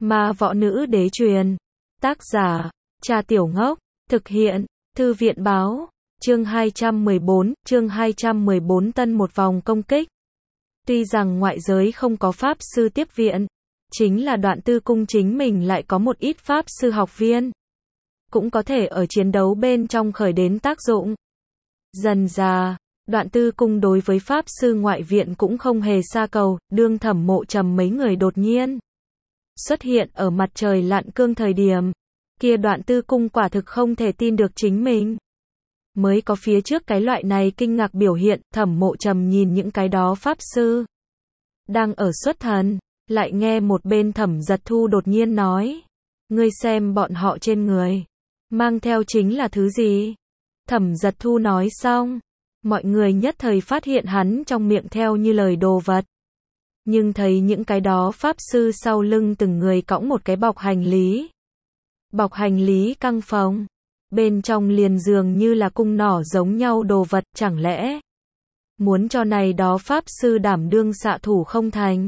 Ma Võ Nữ Đế truyền. Tác giả, Trà Tiểu Ngốc. Thực hiện, Thư viện Báo. Chương 214 tân một vòng công kích. Tuy rằng ngoại giới không có pháp sư tiếp viện, chính là Đoạn Tư Cung chính mình lại có một ít pháp sư học viên. Cũng có thể ở chiến đấu bên trong khởi đến tác dụng. Dần dà, Đoạn Tư Cung đối với pháp sư ngoại viện cũng không hề xa cầu, đương Thẩm Mộ Trầm mấy người đột nhiên xuất hiện ở mặt trời lặn cương thời điểm. Kia Đoạn Tư Cung quả thực không thể tin được chính mình. Mới có phía trước cái loại này kinh ngạc biểu hiện, Thẩm Mộ Trầm nhìn những cái đó pháp sư đang ở xuất thần, lại nghe một bên Thẩm Giật Thu đột nhiên nói: "Ngươi xem bọn họ trên người mang theo chính là thứ gì?" Thẩm Giật Thu nói xong, mọi người nhất thời phát hiện hắn trong miệng theo như lời đồ vật. Nhưng thấy những cái đó pháp sư sau lưng từng người cõng một cái bọc hành lý. Bọc hành lý căng phồng, bên trong liền dường như là cung nỏ giống nhau đồ vật, chẳng lẽ muốn cho này đó pháp sư đảm đương xạ thủ không thành?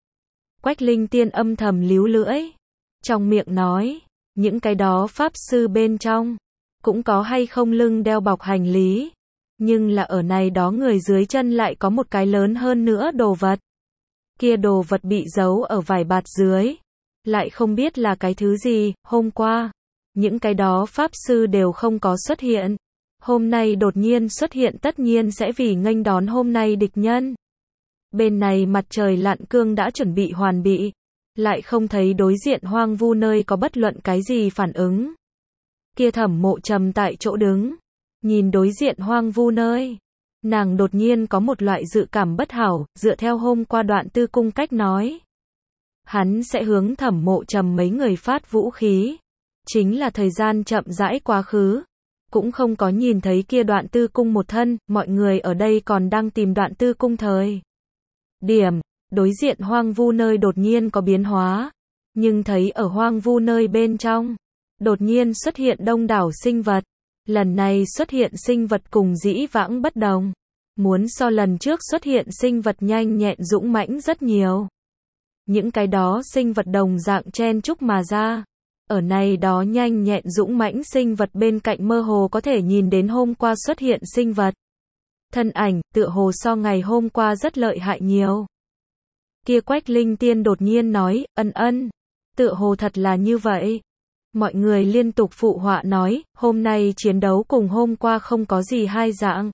Quách Linh Tiên âm thầm líu lưỡi, trong miệng nói, những cái đó pháp sư bên trong cũng có hay không lưng đeo bọc hành lý, nhưng là ở này đó người dưới chân lại có một cái lớn hơn nữa đồ vật. Kia đồ vật bị giấu ở vải bạt dưới, lại không biết là cái thứ gì. Hôm qua, những cái đó pháp sư đều không có xuất hiện. Hôm nay đột nhiên xuất hiện tất nhiên sẽ vì nghênh đón hôm nay địch nhân. Bên này mặt trời lặn cương đã chuẩn bị hoàn bị, lại không thấy đối diện hoang vu nơi có bất luận cái gì phản ứng. Kia Thẩm Mộ Trầm tại chỗ đứng, nhìn đối diện hoang vu nơi. Nàng đột nhiên có một loại dự cảm bất hảo, dựa theo hôm qua Đoạn Tư Cung cách nói. Hắn sẽ hướng Thẩm Mộ Trầm mấy người phát vũ khí. Chính là thời gian chậm rãi quá khứ. Cũng không có nhìn thấy kia Đoạn Tư Cung một thân, mọi người ở đây còn đang tìm Đoạn Tư Cung thời điểm. Đối diện hoang vu nơi đột nhiên có biến hóa. Nhưng thấy ở hoang vu nơi bên trong, đột nhiên xuất hiện đông đảo sinh vật. Lần này xuất hiện sinh vật cùng dĩ vãng bất đồng. Muốn so lần trước xuất hiện sinh vật nhanh nhẹn dũng mãnh rất nhiều. Những cái đó sinh vật đồng dạng chen chúc mà ra. Ở này đó nhanh nhẹn dũng mãnh sinh vật bên cạnh mơ hồ có thể nhìn đến hôm qua xuất hiện sinh vật. Thân ảnh, tựa hồ so ngày hôm qua rất lợi hại nhiều. Kia Quách Linh Tiên đột nhiên nói, ân, tựa hồ thật là như vậy. Mọi người liên tục phụ họa nói, hôm nay chiến đấu cùng hôm qua không có gì hai dạng.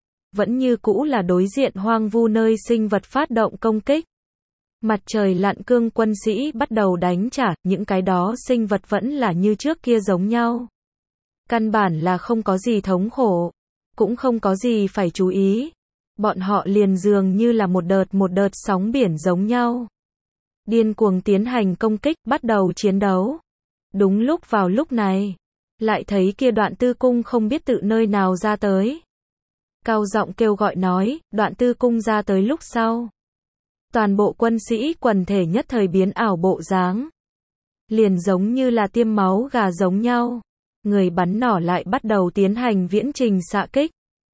Vẫn như cũ là đối diện hoang vu nơi sinh vật phát động công kích. Mặt trời lặn cương quân sĩ bắt đầu đánh trả, những cái đó sinh vật vẫn là như trước kia giống nhau. Căn bản là không có gì thống khổ, cũng không có gì phải chú ý. Bọn họ liền dường như là một đợt sóng biển giống nhau. Điên cuồng tiến hành công kích, bắt đầu chiến đấu. Đúng lúc vào lúc này, lại thấy kia Đoạn Tư Cung không biết tự nơi nào ra tới. Cao giọng kêu gọi nói, Đoạn Tư Cung ra tới lúc sau. Toàn bộ quân sĩ quần thể nhất thời biến ảo bộ dáng. Liền giống như là tiêm máu gà giống nhau. Người bắn nỏ lại bắt đầu tiến hành viễn trình xạ kích.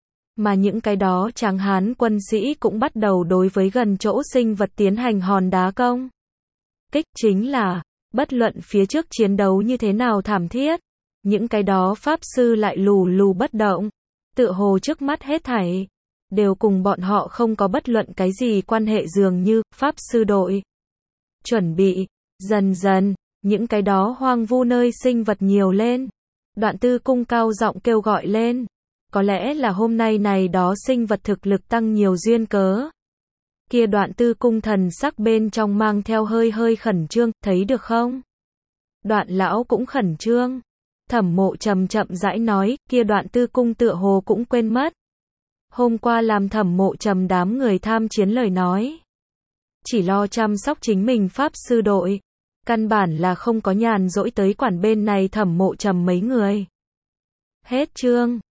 Mà những cái đó tráng hán quân sĩ cũng bắt đầu đối với gần chỗ sinh vật tiến hành hòn đá công kích. Chính là bất luận phía trước chiến đấu như thế nào thảm thiết, những cái đó pháp sư lại lù bất động, tựa hồ trước mắt hết thảy đều cùng bọn họ không có bất luận cái gì quan hệ, dường như pháp sư đội chuẩn bị. Dần dần, những cái đó hoang vu nơi sinh vật nhiều lên. Đoạn Tư Cung cao giọng kêu gọi lên, có lẽ là hôm nay này đó sinh vật thực lực tăng nhiều duyên cớ. Kia Đoạn Tư Cung thần sắc bên trong mang theo hơi khẩn trương, thấy được không? Đoạn lão cũng khẩn trương. Thẩm Mộ Trầm chậm rãi nói, kia Đoạn Tư Cung tựa hồ cũng quên mất. Hôm qua làm Thẩm Mộ Trầm đám người tham chiến lời nói. Chỉ lo chăm sóc chính mình pháp sư đội. Căn bản là không có nhàn rỗi tới quản bên này Thẩm Mộ Trầm mấy người. Hết chương.